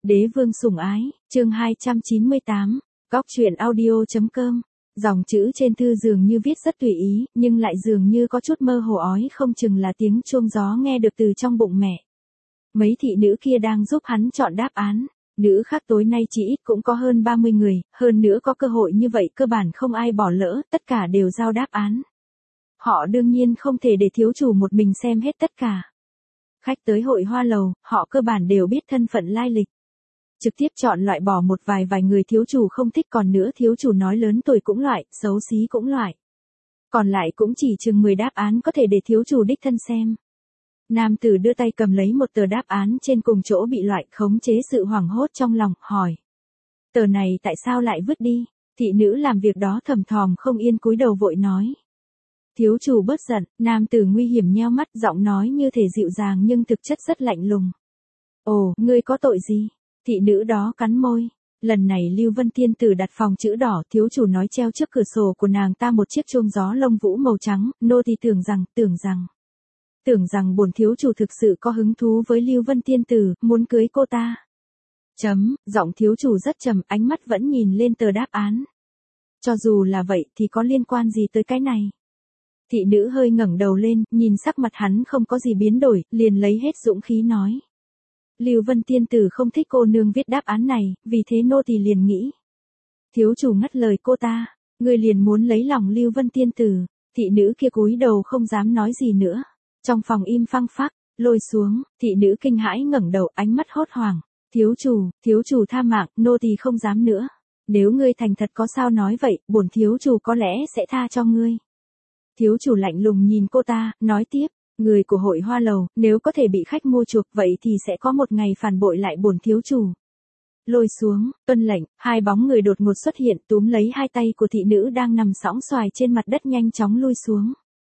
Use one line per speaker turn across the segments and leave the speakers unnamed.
Đế vương sủng ái, chương 298, Góc truyện audio.com. Dòng chữ trên thư dường như viết rất tùy ý, nhưng lại dường như có chút mơ hồ ói không chừng là tiếng chuông gió nghe được từ trong bụng mẹ. Mấy thị nữ kia đang giúp hắn chọn đáp án. Nữ khác tối nay chỉ ít cũng có hơn 30 người, hơn nữa có cơ hội như vậy cơ bản không ai bỏ lỡ, tất cả đều giao đáp án. Họ đương nhiên không thể để thiếu chủ một mình xem hết tất cả. Khách tới hội hoa lầu, họ cơ bản đều biết thân phận lai lịch. Trực tiếp chọn loại bỏ một vài người thiếu chủ không thích, còn nữa thiếu chủ nói lớn tuổi cũng loại, xấu xí cũng loại. Còn lại cũng chỉ chừng 10 đáp án có thể để thiếu chủ đích thân xem. Nam tử đưa tay cầm lấy một tờ đáp án trên cùng chỗ bị loại, khống chế sự hoảng hốt trong lòng, hỏi. Tờ này tại sao lại vứt đi? Thị nữ làm việc đó thầm thòm không yên cúi đầu vội nói. Thiếu chủ bớt giận, nam tử nguy hiểm nheo mắt, giọng nói như thể dịu dàng nhưng thực chất rất lạnh lùng. Ồ, ngươi có tội gì? Thị nữ đó cắn môi. Lần này Lưu Vân Tiên Tử đặt phòng chữ đỏ, thiếu chủ nói treo trước cửa sổ của nàng ta một chiếc chuông gió lông vũ màu trắng, nô tỳ tưởng rằng bổn thiếu chủ thực sự có hứng thú với Lưu Vân Tiên Tử, muốn cưới cô ta. Giọng thiếu chủ rất trầm, ánh mắt vẫn nhìn lên tờ đáp án. Cho dù là vậy thì có liên quan gì tới cái này? Thị nữ hơi ngẩng đầu lên, nhìn sắc mặt hắn không có gì biến đổi, liền lấy hết dũng khí nói. Lưu Vân Tiên Tử không thích cô nương viết đáp án này, vì thế nô tỳ liền nghĩ. Thiếu chủ ngắt lời cô ta, người liền muốn lấy lòng Lưu Vân Tiên Tử. Thị nữ kia cúi đầu không dám nói gì nữa. Trong phòng im phăng phắc, lôi xuống, thị nữ kinh hãi ngẩng đầu, ánh mắt hốt hoảng. Thiếu chủ tha mạng, nô tỳ không dám nữa. Nếu ngươi thành thật có sao nói vậy, bổn thiếu chủ có lẽ sẽ tha cho ngươi. Thiếu chủ lạnh lùng nhìn cô ta, nói tiếp. Người của hội hoa lầu, nếu có thể bị khách mua chuộc vậy thì sẽ có một ngày phản bội lại bổn thiếu chủ. Lôi xuống, tuân lệnh, hai bóng người đột ngột xuất hiện, túm lấy hai tay của thị nữ đang nằm sõng xoài trên mặt đất nhanh chóng lui xuống.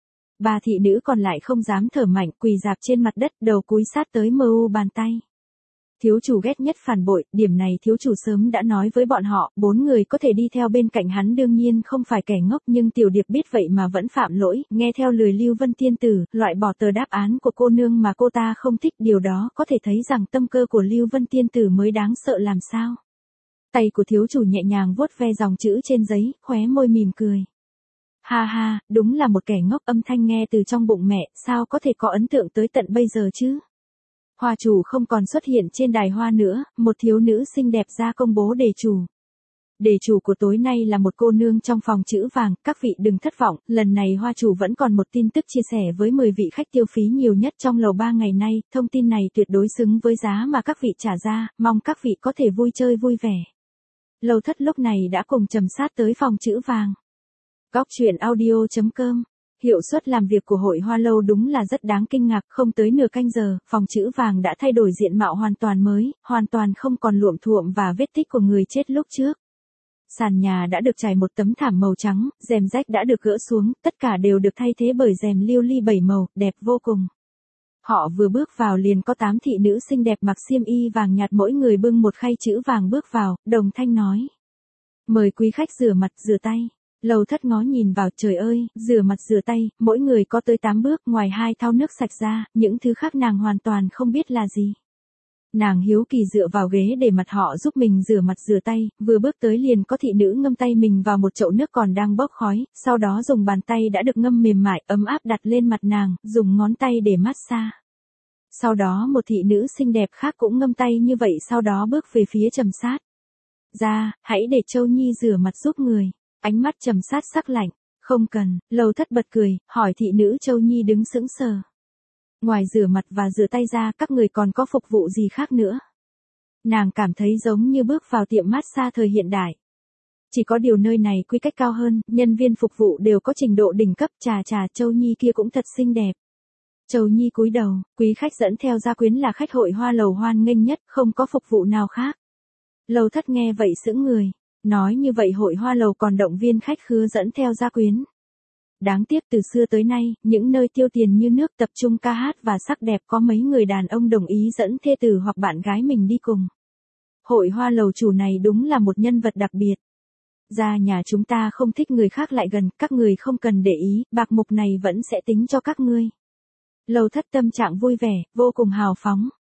Ba thị nữ còn lại không dám thở mạnh, quỳ rạp trên mặt đất, đầu cúi sát tới mờ u bàn tay. Thiếu chủ ghét nhất phản bội, điểm này thiếu chủ sớm đã nói với bọn họ, 4 người có thể đi theo bên cạnh hắn đương nhiên không phải kẻ ngốc, nhưng Tiểu Điệp biết vậy mà vẫn phạm lỗi, nghe theo lời Lưu Vân Tiên Tử, loại bỏ tờ đáp án của cô nương mà cô ta không thích, điều đó có thể thấy rằng tâm cơ của Lưu Vân Tiên Tử mới đáng sợ làm sao. Tay của thiếu chủ nhẹ nhàng vuốt ve dòng chữ trên giấy, khóe môi mỉm cười. Ha ha, đúng là một kẻ ngốc, âm thanh nghe từ trong bụng mẹ, sao có thể có ấn tượng tới tận bây giờ chứ? Hoa chủ không còn xuất hiện trên đài hoa nữa, một thiếu nữ xinh đẹp ra công bố đề chủ. Đề chủ của tối nay là một cô nương trong phòng chữ vàng, các vị đừng thất vọng, lần này hoa chủ vẫn còn một tin tức chia sẻ với 10 vị khách tiêu phí nhiều nhất trong lầu 3 ngày nay, thông tin này tuyệt đối xứng với giá mà các vị trả ra, mong các vị có thể vui chơi vui vẻ. Lầu Thất lúc này đã cùng trầm sát tới phòng chữ vàng. Góc truyện audio.com. Hiệu suất làm việc của hội hoa lâu đúng là rất đáng kinh ngạc, không tới nửa canh giờ, phòng chữ vàng đã thay đổi diện mạo hoàn toàn mới, hoàn toàn không còn luộm thuộm và vết tích của người chết lúc trước. Sàn nhà đã được trải một tấm thảm màu trắng, rèm rách đã được gỡ xuống, tất cả đều được thay thế bởi rèm lưu ly 7 màu, đẹp vô cùng. Họ vừa bước vào liền có 8 thị nữ xinh đẹp mặc xiêm y vàng nhạt, mỗi người bưng một khay chữ vàng bước vào, đồng thanh nói. Mời quý khách rửa mặt rửa tay. Lầu Thất ngó nhìn vào, trời ơi, rửa mặt rửa tay, mỗi người có tới 8 bước, ngoài 2 thau nước sạch ra, những thứ khác nàng hoàn toàn không biết là gì. Nàng hiếu kỳ dựa vào ghế để mặt họ giúp mình rửa mặt rửa tay, vừa bước tới liền có thị nữ ngâm tay mình vào một chậu nước còn đang bốc khói, sau đó dùng bàn tay đã được ngâm mềm mại, ấm áp đặt lên mặt nàng, dùng ngón tay để massage. Sau đó một thị nữ xinh đẹp khác cũng ngâm tay như vậy, sau đó bước về phía trầm sát. Ra, hãy để Châu Nhi rửa mặt giúp người. Ánh mắt trầm sát sắc lạnh, không cần, Lầu Thất bật cười, hỏi thị nữ Châu Nhi đứng sững sờ. Ngoài rửa mặt và rửa tay ra, các người còn có phục vụ gì khác nữa? Nàng cảm thấy giống như bước vào tiệm massage thời hiện đại. Chỉ có điều nơi này quy cách cao hơn, nhân viên phục vụ đều có trình độ đỉnh cấp, chà Châu Nhi kia cũng thật xinh đẹp. Châu Nhi cúi đầu, quý khách dẫn theo gia quyến là khách hội hoa lầu hoan nghênh nhất, không có phục vụ nào khác. Lầu Thất nghe vậy sững người. Nói như vậy hội hoa lầu còn động viên khách khứa dẫn theo gia quyến. Đáng tiếc từ xưa tới nay, những nơi tiêu tiền như nước tập trung ca hát và sắc đẹp có mấy người đàn ông đồng ý dẫn thê tử hoặc bạn gái mình đi cùng. Hội hoa lầu chủ này đúng là một nhân vật đặc biệt. Ra nhà chúng ta không thích người khác lại gần, các người không cần để ý, bạc mục này vẫn sẽ tính cho các ngươi. Lầu Thất tâm trạng vui vẻ, vô cùng hào phóng.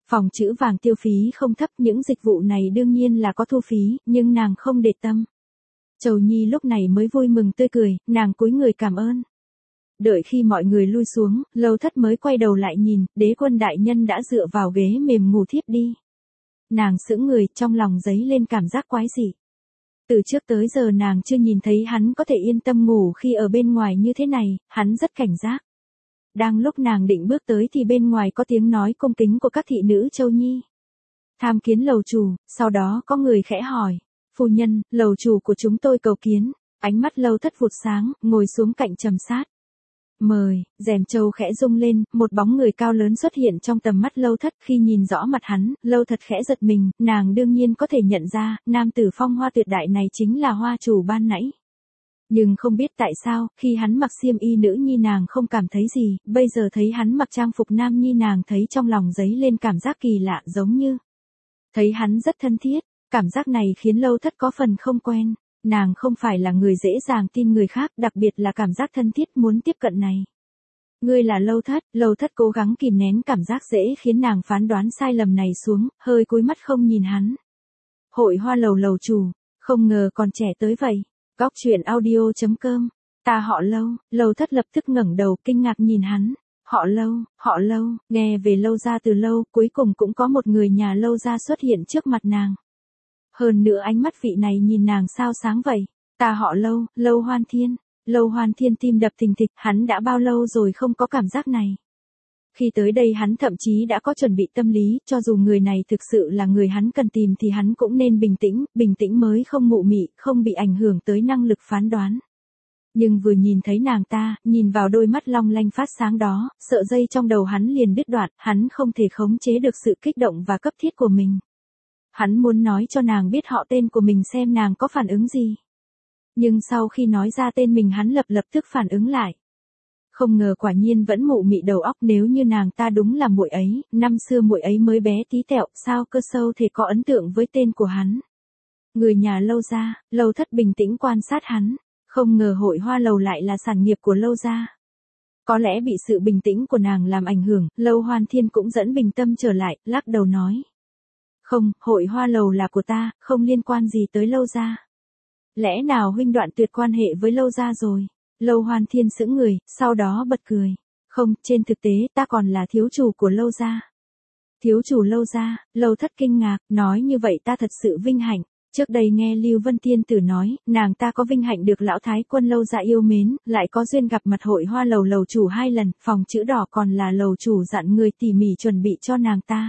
Phòng trữ vàng tiêu phí không thấp, những dịch vụ này đương nhiên là có thu phí, nhưng nàng không để tâm. Trầu Nhi lúc này mới vui mừng tươi cười, nàng cúi người cảm ơn. Đợi khi mọi người lui xuống, Lâu Thất mới quay đầu lại nhìn, Đế Quân đại nhân đã dựa vào ghế mềm ngủ thiếp đi. Nàng sững người, trong lòng dấy lên cảm giác quái dị. Từ trước tới giờ nàng chưa nhìn thấy hắn có thể yên tâm ngủ khi ở bên ngoài như thế này, hắn rất cảnh giác. Đang lúc nàng định bước tới thì bên ngoài có tiếng nói cung kính của các thị nữ Châu Nhi. Tham kiến lầu chủ, sau đó có người khẽ hỏi. Phu nhân, lầu chủ của chúng tôi cầu kiến. Ánh mắt Lâu Thất vụt sáng, ngồi xuống cạnh Trầm Sát. Mời, rèm châu khẽ rung lên, một bóng người cao lớn xuất hiện trong tầm mắt Lâu Thất. Khi nhìn rõ mặt hắn, Lâu Thất khẽ giật mình, nàng đương nhiên có thể nhận ra, nam tử phong hoa tuyệt đại này chính là hoa chủ ban nãy. Nhưng không biết tại sao, khi hắn mặc xiêm y nữ nhi nàng không cảm thấy gì, bây giờ thấy hắn mặc trang phục nam nhi nàng thấy trong lòng dấy lên cảm giác kỳ lạ, giống như thấy hắn rất thân thiết. Cảm giác này khiến Lâu Thất có phần không quen. Nàng không phải là người dễ dàng tin người khác, đặc biệt là cảm giác thân thiết muốn tiếp cận này. Ngươi là Lâu Thất. Lâu Thất cố gắng kìm nén cảm giác dễ khiến nàng phán đoán sai lầm này xuống, hơi cúi mắt không nhìn hắn. Hội Hoa lầu lầu chủ, không ngờ còn trẻ tới vậy. Góc truyện audio.com. Ta họ Lâu. Lâu Thất lập tức ngẩng đầu kinh ngạc nhìn hắn. Họ Lâu, nghe về Lâu gia từ lâu, cuối cùng cũng có một người nhà Lâu gia xuất hiện trước mặt nàng. Hơn nữa ánh mắt vị này nhìn nàng sao sáng vậy. Ta họ Lâu, Lâu Hoan Thiên. Lâu Hoan Thiên tim đập thình thịch, hắn đã bao lâu rồi không có cảm giác này. Khi tới đây hắn thậm chí đã có chuẩn bị tâm lý, cho dù người này thực sự là người hắn cần tìm thì hắn cũng nên bình tĩnh mới không mụ mị, không bị ảnh hưởng tới năng lực phán đoán. Nhưng vừa nhìn thấy nàng ta, nhìn vào đôi mắt long lanh phát sáng đó, sợi dây trong đầu hắn liền đứt đoạn, hắn không thể khống chế được sự kích động và cấp thiết của mình. Hắn muốn nói cho nàng biết họ tên của mình xem nàng có phản ứng gì. Nhưng sau khi nói ra tên mình hắn lập tức phản ứng lại. Không ngờ quả nhiên vẫn mụ mị đầu óc, nếu như nàng ta đúng là muội ấy, năm xưa muội ấy mới bé tí tẹo, sao cơ sâu thể có ấn tượng với tên của hắn. Người nhà Lâu gia. Lâu Thất bình tĩnh quan sát hắn, không ngờ Hội Hoa lầu lại là sản nghiệp của Lâu gia. Có lẽ bị sự bình tĩnh của nàng làm ảnh hưởng, Lâu Hoan Thiên cũng dẫn bình tâm trở lại, lắc đầu nói. Không, Hội Hoa lầu là của ta, không liên quan gì tới Lâu gia. Lẽ nào huynh đoạn tuyệt quan hệ với Lâu gia rồi? Lâu Hoan Thiên sững người, sau đó bật cười. Không, trên thực tế ta còn là thiếu chủ của Lâu gia. Thiếu chủ Lâu gia. Lâu Thất kinh ngạc, nói như vậy ta thật sự vinh hạnh. Trước đây nghe Lưu Vân Tiên Tử nói, nàng ta có vinh hạnh được lão thái quân Lâu gia yêu mến, lại có duyên gặp mặt Hội Hoa lầu lầu chủ 2 lần, phòng chữ đỏ còn là lầu chủ dặn người tỉ mỉ chuẩn bị cho nàng ta.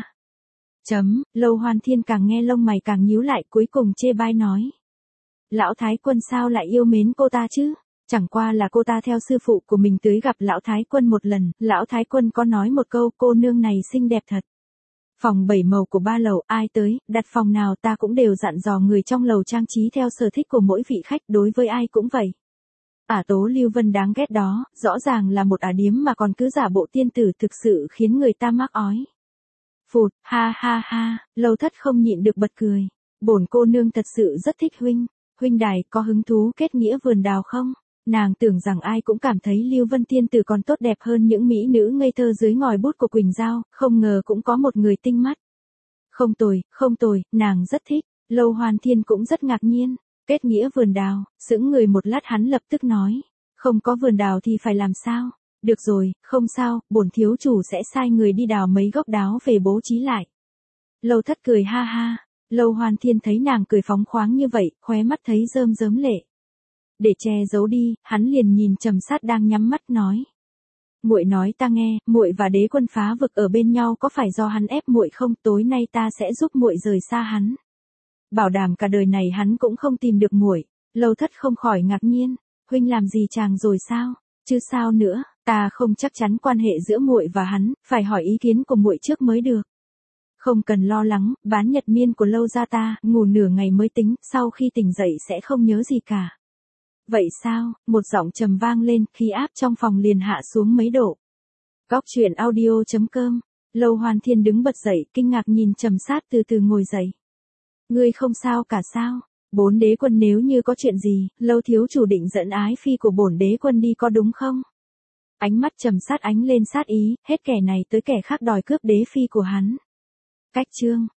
Lâu Hoan Thiên càng nghe lông mày càng nhíu lại, cuối cùng chê bai nói. Lão thái quân sao lại yêu mến cô ta chứ? Chẳng qua là cô ta theo sư phụ của mình tới gặp lão thái quân một lần, lão thái quân có nói một câu cô nương này xinh đẹp thật. Phòng 7 màu của 3 lầu, ai tới, đặt phòng nào ta cũng đều dặn dò người trong lầu trang trí theo sở thích của mỗi vị khách, đối với ai cũng vậy. Tố Lưu Vân đáng ghét đó, rõ ràng là một điếm mà còn cứ giả bộ tiên tử, thực sự khiến người ta mắc ói. Phụt, ha ha ha, Lâu Thất không nhịn được bật cười. Bổn cô nương thật sự rất thích huynh. Huynh đài có hứng thú kết nghĩa vườn đào không? Nàng tưởng rằng ai cũng cảm thấy Lưu Vân Tiên Tử còn tốt đẹp hơn những mỹ nữ ngây thơ dưới ngòi bút của Quỳnh Giao, không ngờ cũng có một người tinh mắt. Không tồi, nàng rất thích. Lâu Hoan Thiên cũng rất ngạc nhiên. Kết nghĩa vườn đào, sững người một lát hắn lập tức nói. Không có vườn đào thì phải làm sao? Được rồi, không sao, bổn thiếu chủ sẽ sai người đi đào mấy gốc đáo về bố trí lại. Lâu Thất cười ha ha. Lâu Hoan Thiên thấy nàng cười phóng khoáng như vậy, khóe mắt thấy rơm rớm lệ. Để che giấu đi, hắn liền nhìn Trầm Sát đang nhắm mắt nói. Muội nói ta nghe, muội và Đế Quân phá vực ở bên nhau có phải do hắn ép muội không? Tối nay ta sẽ giúp muội rời xa hắn. Bảo đảm cả đời này hắn cũng không tìm được muội. Lâu Thất không khỏi ngạc nhiên, huynh làm gì chàng rồi sao? Chứ sao nữa, ta không chắc chắn quan hệ giữa muội và hắn, phải hỏi ý kiến của muội trước mới được. Không cần lo lắng, bán nhật miên của Lâu gia ta, ngủ nửa ngày mới tính, sau khi tỉnh dậy sẽ không nhớ gì cả. Vậy sao? Một giọng trầm vang lên, khí áp trong phòng liền hạ xuống mấy độ. Góc truyện audio.com. Lâu Hoan Thiên đứng bật dậy, kinh ngạc nhìn Trầm Sát từ từ ngồi dậy. Ngươi không sao cả sao? 4 đế quân nếu như có chuyện gì, Lâu thiếu chủ định dẫn ái phi của bổn đế quân đi có đúng không? Ánh mắt Trầm Sát ánh lên sát ý, hết kẻ này tới kẻ khác đòi cướp đế phi của hắn. Cách chương